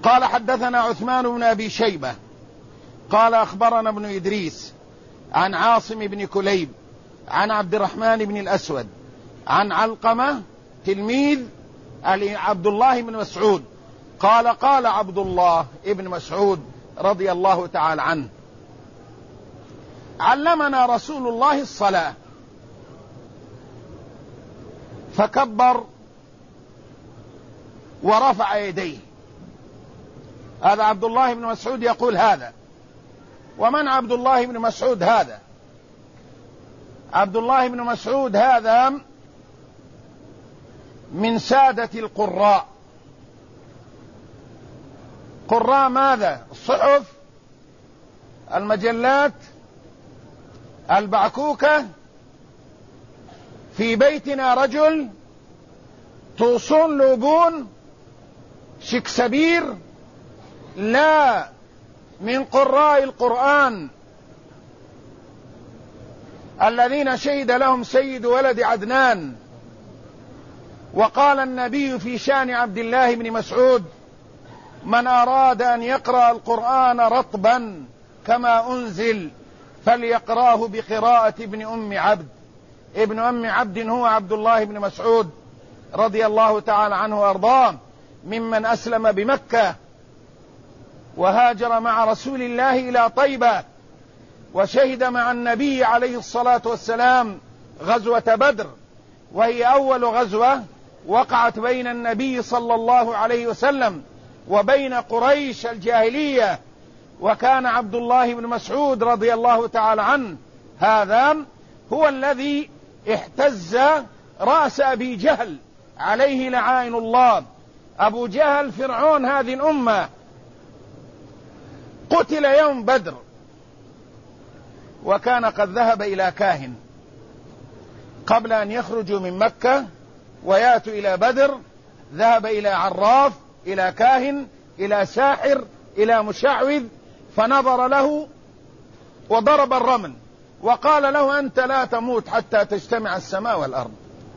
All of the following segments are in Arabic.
قال حدثنا عثمان بن أبي شيبة قال أخبرنا ابن إدريس عن عاصم بن كليب عن عبد الرحمن بن الأسود عن علقمة تلميذ عبد الله بن مسعود قال قال عبد الله بن مسعود رضي الله تعالى عنه: علمنا رسول الله الصلاة فكبر ورفع يديه. هذا عبد الله بن مسعود يقول هذا. ومن عبد الله بن مسعود هذا؟ عبد الله بن مسعود هذا من سادة القراء. قراء ماذا؟ الصحف، المجلات، البعكوكة. في بيتنا رجل توصون لوبون شكسبير، لا من قراء القرآن الذين شهد لهم سيد ولد عدنان. وقال النبي في شأن عبد الله بن مسعود: من أراد أن يقرأ القرآن رطبا كما أنزل فليقراه بقراءة ابن أم عبد. ابن أم عبد هو عبد الله بن مسعود رضي الله تعالى عنه وأرضاه، ممن أسلم بمكة وهاجر مع رسول الله إلى طيبة، وشهد مع النبي عليه الصلاة والسلام غزوة بدر، وهي أول غزوة وقعت بين النبي صلى الله عليه وسلم وبين قريش الجاهلية. وكان عبد الله بن مسعود رضي الله تعالى عنه هذا هو الذي احتز رأس أبي جهل عليه لعائن الله. أبو جهل فرعون هذه الأمة، قتل يوم بدر، وكان قد ذهب إلى كاهن قبل أن يخرجوا من مكة ويأتوا إلى بدر. ذهب إلى عراف، إلى كاهن، إلى ساحر، إلى مشعوذ، فنظر له وضرب الرمل وقال له: أنت لا تموت حتى تجتمع السماء والأرض.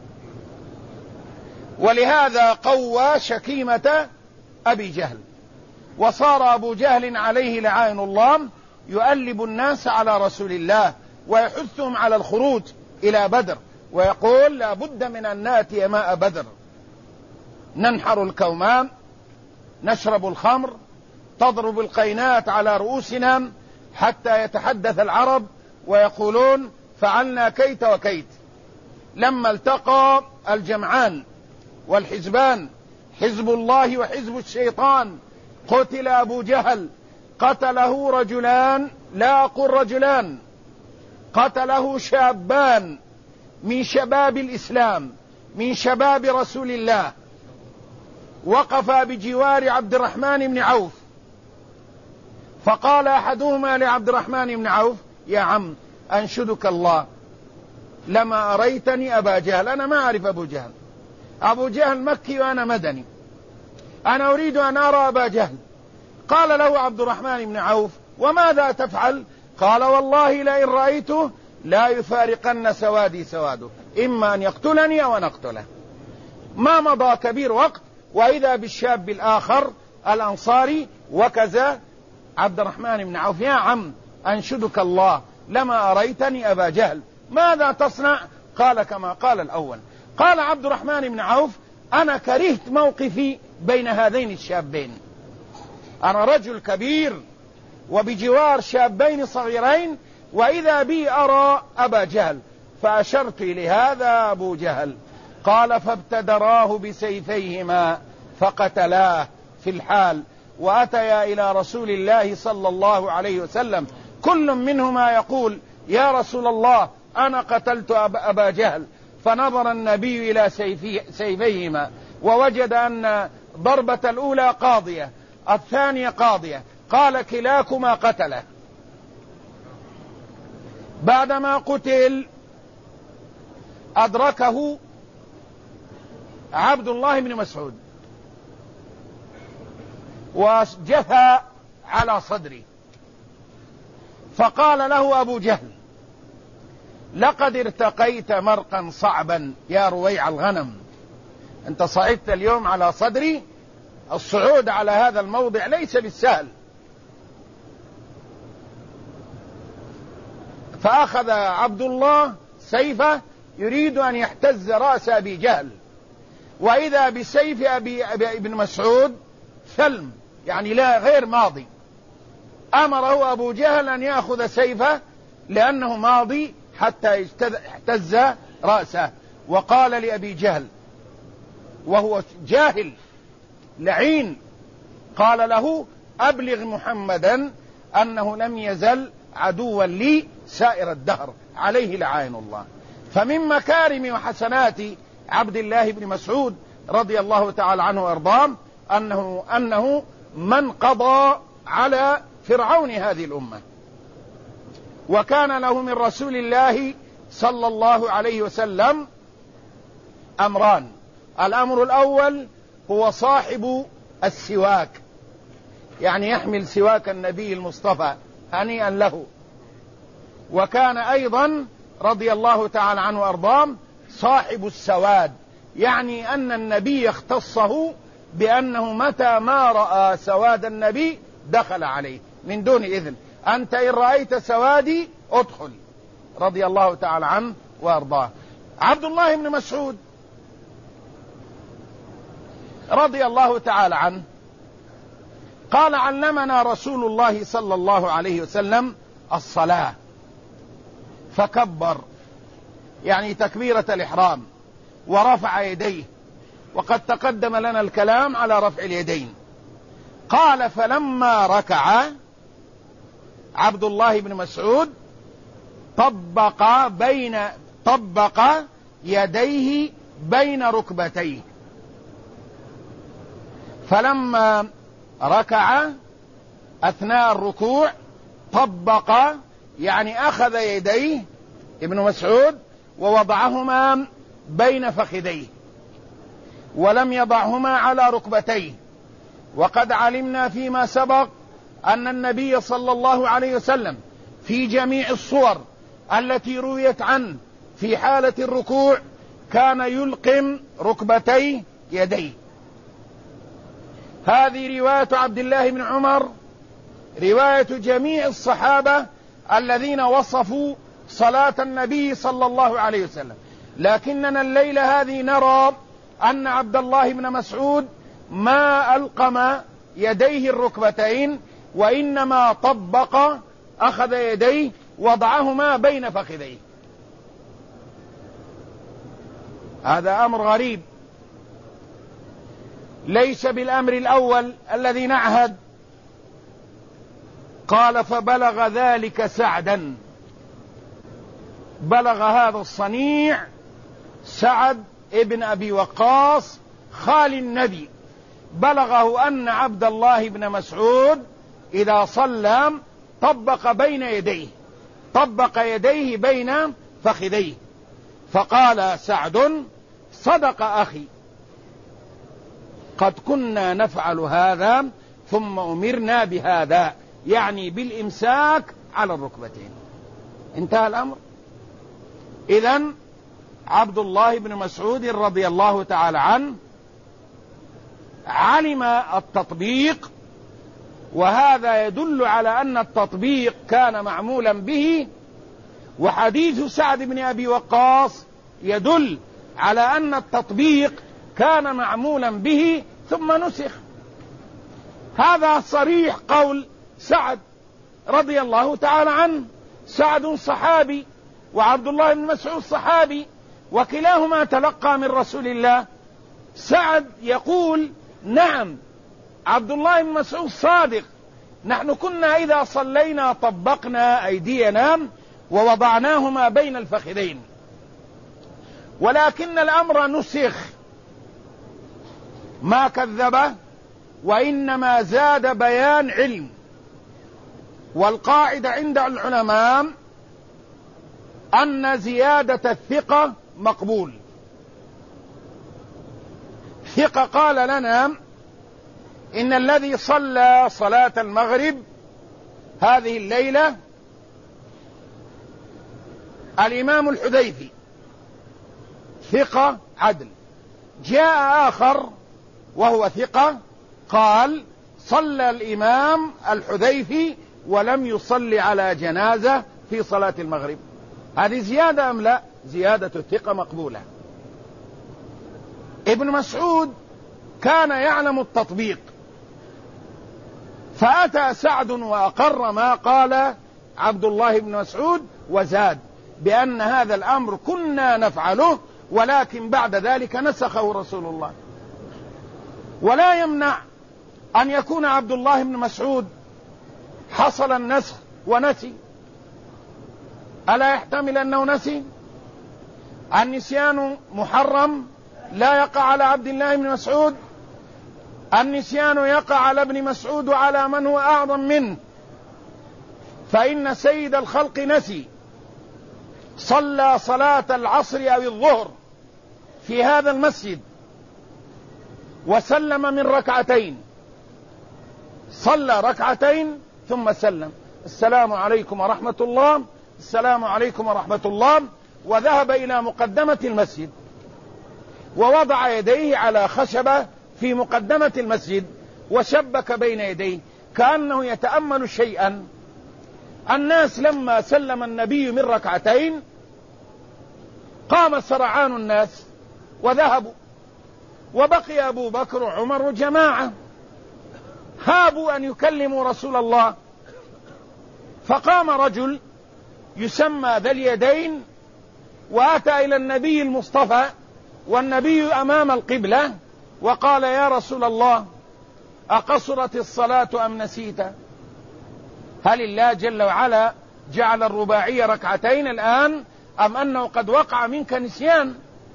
ولهذا قوى شكيمة أبي جهل، وصار أبو جهل عليه لعائن الله يؤلب الناس على رسول الله ويحثهم على الخروج إلى بدر، ويقول: لا بد من أن نأتي ماء بدر، ننحر الكومام، نشرب الخمر، تضرب القينات على رؤوسنا، حتى يتحدث العرب ويقولون: فعلنا كيت وكيت. لما التقى الجمعان والحزبان، حزب الله وحزب الشيطان، قتل أبو جهل. قتله رجلان، لا أقول رجلان، قتله شابان من شباب الإسلام، من شباب رسول الله، وقفا بجوار عبد الرحمن بن عوف. فقال أحدهما لعبد الرحمن بن عوف: يا عم أنشدك الله لما أريتني أبا جهل. أنا ما أعرف أبو جهل، أبو جهل مكي وأنا مدني، أنا أريد أن أرى أبا جهل. قال له عبد الرحمن بن عوف: وماذا تفعل؟ قال: والله لئن رأيته لا يفارقن سوادي سواده، إما أن يقتلني أو أن أقتله. ما مضى كبير وقت وإذا بالشاب الآخر الأنصاري وكذا عبد الرحمن بن عوف: يا عم أنشدك الله لما أريتني أبا جهل، ماذا تصنع؟ قال: كما قال الأول. قال عبد الرحمن بن عوف: أنا كرهت موقفي بين هذين الشابين، أنا رجل كبير وبجوار شابين صغيرين، وإذا بي أرى أبا جهل، فأشرت لهذا أبو جهل. قال: فابتدراه بسيفيهما فقتلاه في الحال، وأتيا إلى رسول الله صلى الله عليه وسلم، كل منهما يقول: يا رسول الله أنا قتلت أبا جهل. فنظر النبي إلى سيفيهما ووجد أن ضربة الأولى قاضية، الثانية قاضية، قال: كلاكما قتله. بعدما قتل أدركه عبد الله بن مسعود وجثى على صدره، فقال له أبو جهل: لقد ارتقيت مرقا صعبا يا رويع الغنم، أنت صعدت اليوم على صدري الصعود على هذا الموضع ليس بالسهل. فأخذ عبد الله سيفه يريد أن يحتز رأس أبي جهل، وإذا بسيف ابن مسعود ثلم، يعني لا غير ماضي. أمره أبو جهل أن يأخذ سيفه لأنه ماضي حتى يحتز رأسه، وقال لأبي جهل وهو جاهل لعين، قال له: أبلغ محمدا أنه لم يزل عدوا لي سائر الدهر، عليه لعائن الله. فمن مكارم وحسنات عبد الله بن مسعود رضي الله تعالى عنه وارضاه أنه من قضى على فرعون هذه الأمة، وكان له من رسول الله صلى الله عليه وسلم أمران: الأمر الأول هو صاحب السواك، يعني يحمل سواك النبي المصطفى هنيئا له. وكان أيضا رضي الله تعالى عنه وأرضاه صاحب السواد، يعني أن النبي اختصه بأنه متى ما رأى سواد النبي دخل عليه من دون إذن، أنت إن رأيت سوادي ادخل، رضي الله تعالى عنه وأرضاه. عبد الله بن مسعود رضي الله تعالى عنه قال: علمنا رسول الله صلى الله عليه وسلم الصلاة، فكبر، يعني تكبيرة الإحرام، ورفع يديه، وقد تقدم لنا الكلام على رفع اليدين. قال: فلما ركع عبد الله بن مسعود طبق يديه بين ركبتيه. فلما ركع أثناء الركوع طبق، يعني أخذ يديه ابن مسعود ووضعهما بين فخذيه، ولم يضعهما على ركبتيه. وقد علمنا فيما سبق أن النبي صلى الله عليه وسلم في جميع الصور التي رويت عنه في حالة الركوع كان يلقم ركبتي يديه. هذه رواية عبد الله بن عمر، رواية جميع الصحابة الذين وصفوا صلاة النبي صلى الله عليه وسلم. لكننا الليلة هذه نرى أن عبد الله بن مسعود ما ألقم يديه الركبتين، وإنما طبق، أخذ يديه وضعهما بين فخذيه. هذا أمر غريب، ليس بالأمر الأول الذي نعهد. قال: فبلغ ذلك سعدا، بلغ هذا الصنيع سعد ابن أبي وقاص خال النبي، بلغه أن عبد الله بن مسعود إذا صلى طبق بين يديه، طبق يديه بين فخذيه. فقال سعد: صدق أخي، قد كنا نفعل هذا ثم أمرنا بهذا، يعني بالإمساك على الركبتين. انتهى الأمر. إذن عبد الله بن مسعود رضي الله تعالى عنه علم التطبيق، وهذا يدل على أن التطبيق كان معمولا به. وحديث سعد بن أبي وقاص يدل على أن التطبيق كان معمولا به ثم نسخ. هذا صريح قول سعد رضي الله تعالى عنه. سعد صحابي وعبد الله بن مسعود صحابي، وكلاهما تلقى من رسول الله. سعد يقول: نعم، عبد الله بن مسعود صادق، نحن كنا إذا صلينا طبقنا أيدينا ووضعناهما بين الفخذين، ولكن الأمر نسخ، ما كذبه، وإنما زاد بيان علم. والقاعدة عند العلماء أن زيادة الثقة مقبول. ثقة قال لنا إن الذي صلى صلاة المغرب هذه الليلة الإمام الحذيفي، ثقة عدل. جاء آخر وهو ثقة قال صلى الإمام الحذيفي ولم يصلي على جنازة في صلاة المغرب. هذه زيادة أم لا؟ زيادة الثقة مقبولة. ابن مسعود كان يعلم التطبيق، فأتى سعد وأقر ما قال عبد الله بن مسعود وزاد بأن هذا الأمر كنا نفعله، ولكن بعد ذلك نسخه رسول الله. ولا يمنع أن يكون عبد الله بن مسعود حصل النسخ ونسي. ألا يحتمل أنه نسي؟ النسيان محرم لا يقع على عبد الله بن مسعود، النسيان يقع على ابن مسعود وعلى من هو أعظم منه، فإن سيد الخلق نسي، صلى صلاة العصر أو الظهر في هذا المسجد وسلم من ركعتين، صلى ركعتين ثم سلم، السلام عليكم ورحمة الله، السلام عليكم ورحمة الله، وذهب إلى مقدمة المسجد ووضع يديه على خشبة في مقدمة المسجد وشبك بين يديه كأنه يتأمل شيئا. الناس لما سلم النبي من ركعتين قام سرعان الناس وذهبوا، وبقي أبو بكر وعمر وجماعة هابوا أن يكلموا رسول الله. فقام رجل يسمى ذا اليدين وأتى إلى النبي المصطفى والنبي أمام القبلة وقال يا رسول الله أقصرت الصلاة أم نسيت؟ هل الله جل وعلا جعل الرباعية ركعتين الآن أم أنه قد وقع منك نسيان؟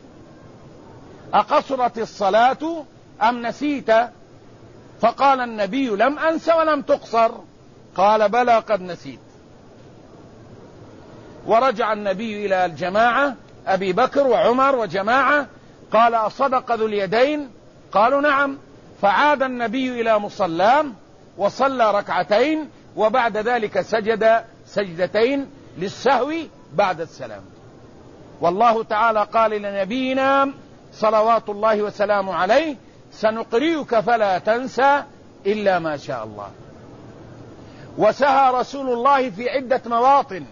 أقصرت الصلاة أم نسيت؟ فقال النبي لم أنس ولم تقصر. قال بلى قد نسيت. ورجع النبي إلى الجماعة أبي بكر وعمر وجماعة قال أصدق ذو اليدين؟ قالوا نعم. فعاد النبي إلى مصلاه وصلى ركعتين وبعد ذلك سجد سجدتين للسهو بعد السلام. والله تعالى قال لنبينا صلوات الله وسلامه عليه سنقرئك فلا تنسى إلا ما شاء الله. وسهى رسول الله في عدة مواطن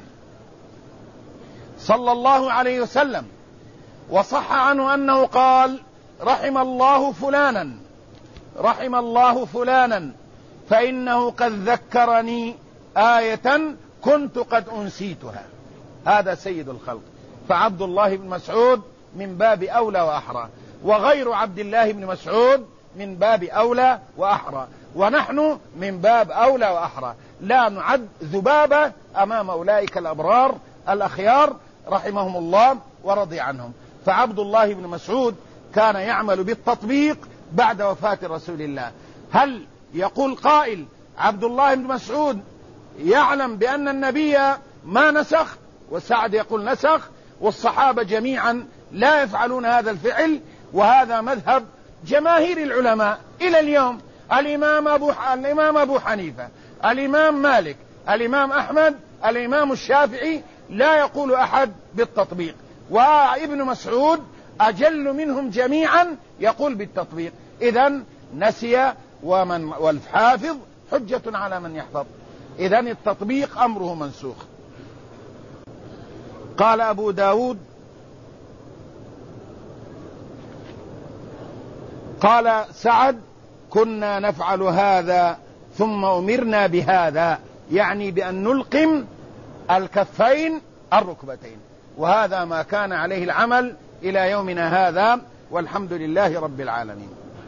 صلى الله عليه وسلم، وصح عنه أنه قال رحم الله فلانا رحم الله فلانا فإنه قد ذكرني آية كنت قد أنسيتها. هذا سيد الخلق. فعبد الله بن مسعود من باب أولى وأحرى، وغير عبد الله بن مسعود من باب أولى وأحرى، ونحن من باب أولى وأحرى، لا نعد ذبابة أمام أولئك الأبرار الأخيار رحمهم الله ورضي عنهم. فعبد الله بن مسعود كان يعمل بالتطبيق بعد وفاة رسول الله. هل يقول قائل عبد الله بن مسعود يعلم بأن النبي ما نسخ؟ وسعد يقول نسخ، والصحابة جميعا لا يفعلون هذا الفعل، وهذا مذهب جماهير العلماء إلى اليوم. الإمام أبو حنيفة، الإمام مالك، الإمام أحمد، الإمام الشافعي، لا يقول أحد بالتطبيق، وابن مسعود أجل منهم جميعا يقول بالتطبيق. إذن نسي والحافظ حجة على من يحفظ. إذن التطبيق أمره منسوخ. قال أبو داود قال سعد كنا نفعل هذا ثم أمرنا بهذا، يعني بأن نلقم الكفين الركبتين، وهذا ما كان عليه العمل إلى يومنا هذا، والحمد لله رب العالمين.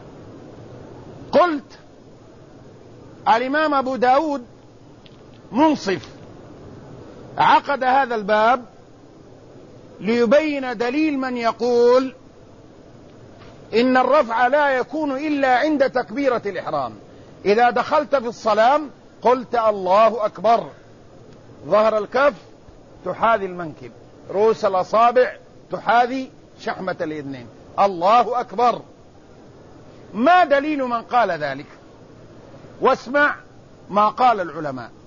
قلت الإمام أبو داود منصف عقد هذا الباب ليبين دليل من يقول إن الرفع لا يكون إلا عند تكبيرة الإحرام. إذا دخلت في الصلاة قلت الله أكبر، ظهر الكف تحاذي المنكب، رؤوس الأصابع تحاذي شحمة الإذنين، الله أكبر. ما دليل من قال ذلك؟ واسمع ما قال العلماء.